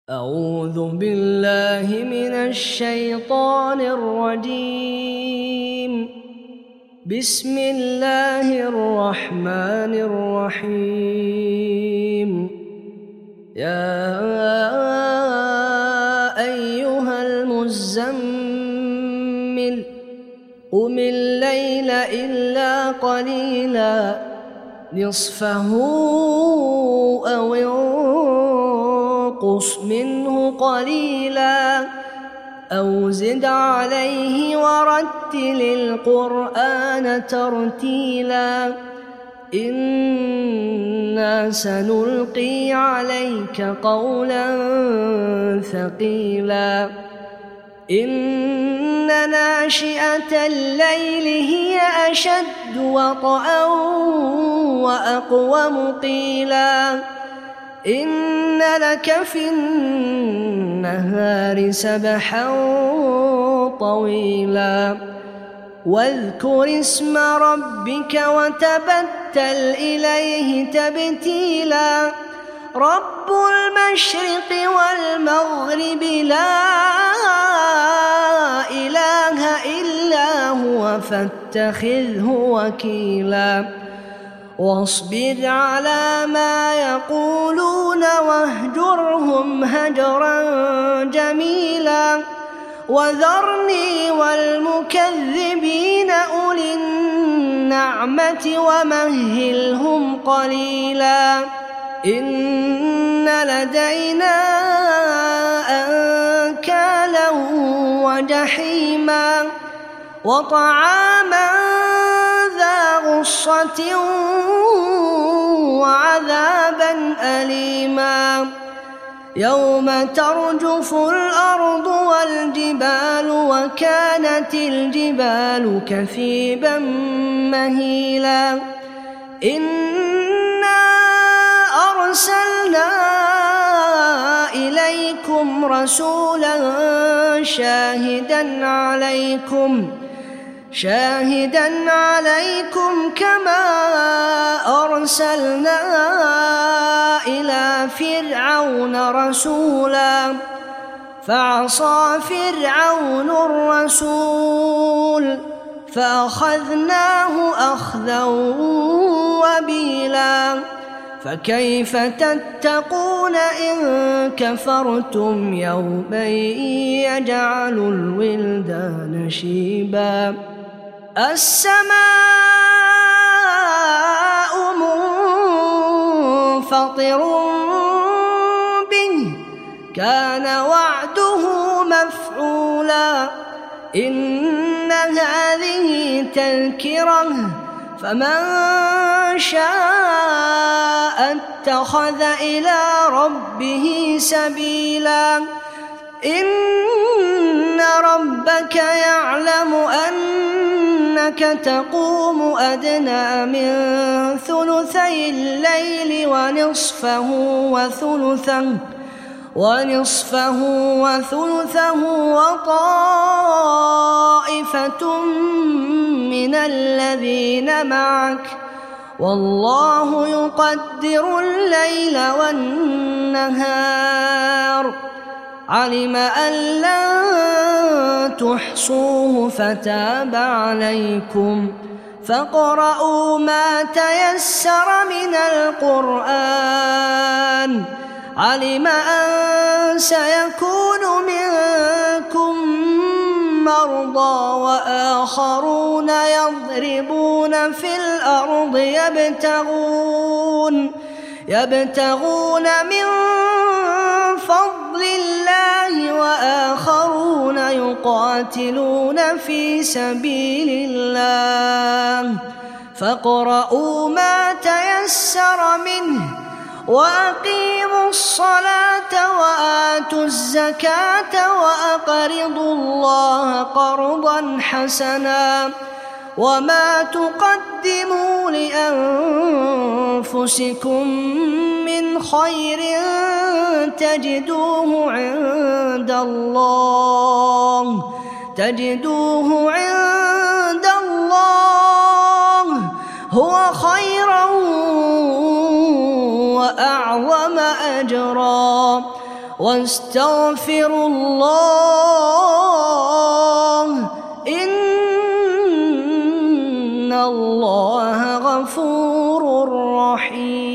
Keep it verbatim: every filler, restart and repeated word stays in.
أعوذ بالله من الشيطان الرجيم. بسم الله الرحمن الرحيم. يا أيها المزمل قم الليل إلا قليلا نصفه أو انقص منه قليلا أو زد عليه ورتل القرآن ترتيلا إنا سنلقي عليك قولا ثقيلا إن ناشئة الليل هي أشد وطئا وأقوم قيلا إن لك في النهار سبحا طويلا واذكر اسم ربك وتبتل إليه تبتيلا رب المشرق والمغرب لا إله إلا هو فاتخذه وكيلا واصبر على ما يقولون واهجرهم هجرا جميلا وذرني والمكذبين أولي النعمة ومهلهم قليلا إن لدينا أنكالا وجحيما وطعاما ذا غصة وعذابا أليما يوم ترجف الأرض والجبال وكانت الجبال كثيبا مهيلا إنا أرسلنا إليكم رسولا شاهدا عليكم شاهدا عليكم كما أرسلنا إلى فرعون رسولا فعصى فرعون الرسول فأخذناه أخذا وبيلا فكيف تتقون إن كفرتم يوما يجعل الولدان شيبا السماء منفطر به كان وعده مفعولا إن هذه تذكرة فمن شاء اتخذ إلى ربه سبيلا إن ربك يعلم أنك تقوم أدنى من ثلثي الليل ونصفه وثلثه ونصفه وثلثه وطائفة من الذين معك والله يقدر الليل والنهار علم أن لن تحصوه فتاب عليكم فاقرؤوا ما تيسر من القرآن علم أن سيكون منكم مرضى وآخرون يضربون في الأرض يبتغون يبتغون من فضل الله وآخرون يقاتلون في سبيل الله فاقرؤوا ما تيسر منه وأقيموا الصلاة وآتوا الزكاة وأقرضوا الله قرضا حسنا وما تقدموا لأنفسكم من خير تجدوه عند الله تجدوه عند الله هو خيرا وأعظم أجرا واستغفروا الله إن الله غفور رحيم.